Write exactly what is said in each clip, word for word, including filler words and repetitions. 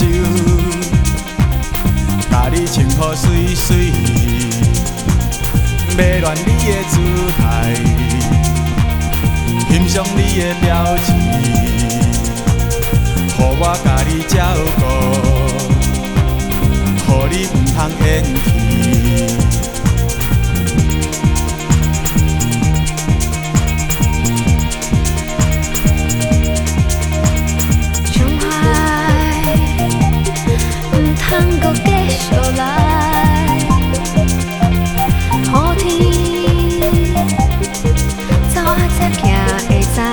手，甲你穿好水水，迷恋你的姿态，欣赏你的表情，予我甲你照顾，予你唔通厌弃。 通阁继续来，好天走啊才行会知，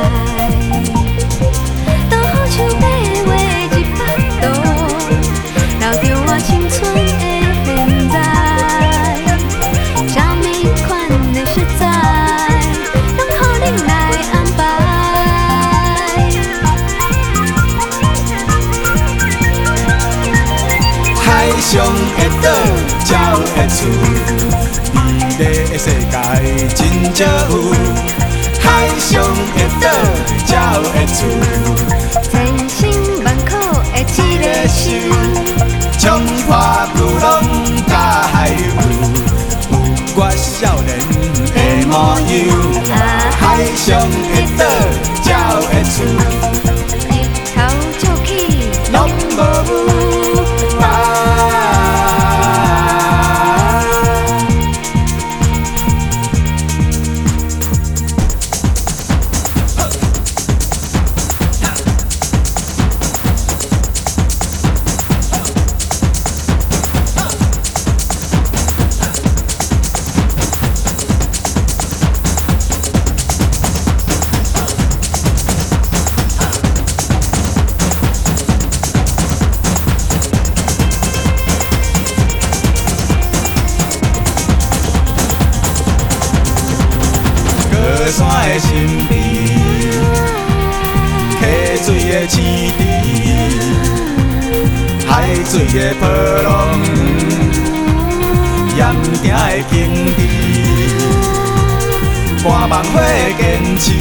都好像马画一幅图，留着我青春的现在。啥物款的实在，拢予恁来安排。 海上的岛，鸟的厝，美丽的世界真少有。海上的岛，鸟的厝， 千辛万苦的一个想， 冲破巨浪甲海流，有我少年的模样。海上的岛，鸟的厝， 日头照起拢无雾。山的身边，溪水的市地，海水的波浪，盐埕的景致，半梦火的坚持，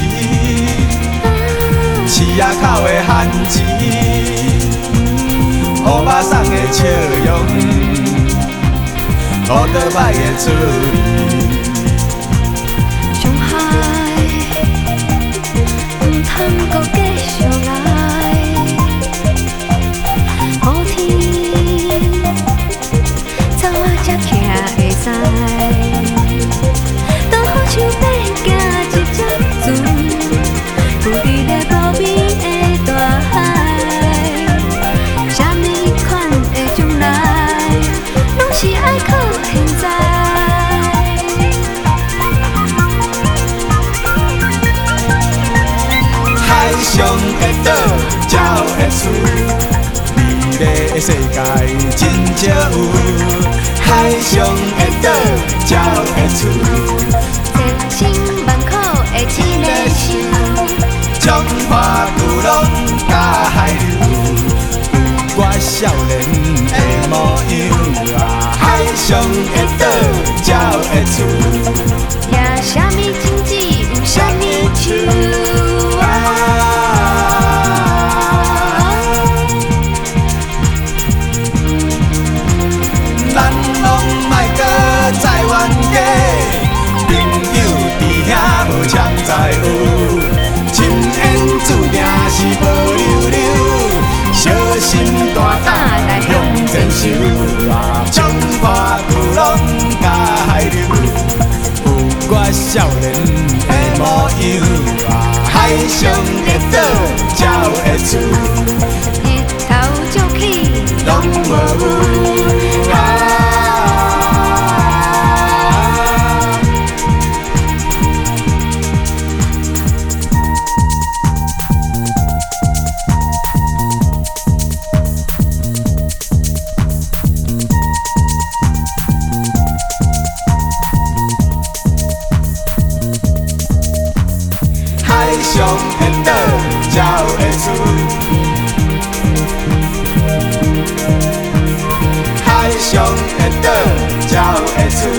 市仔口的番薯，乌巴桑的笑容，乌倒摆的滋味。通阁继续来，好天走啊才行会知，都好像要行一只船，浮伫咧无边的大海。啥物款的将来，拢是爱靠现在。海上的岛，鸟的厝，美丽的世界真少有。海上的岛，鸟的厝，千辛万苦的一个想，冲破巨浪甲海流，有我少年的模样。海上的岛，鸟的厝，也啥物经济有啥物树。咱拢莫搁再冤家，朋友弟兄无常在有，深缘注定是无留留，小心大胆来向前走啊！冲破巨浪甲海流，有我少年的模样啊！海上的岛，鸟的厝，日头照起拢无雾啊！海上的岛，鸟的厝，海上的岛，鸟的厝，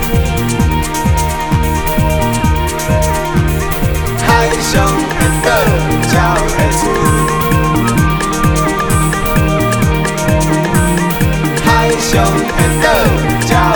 海上的岛，鸟的厝。 上会倒，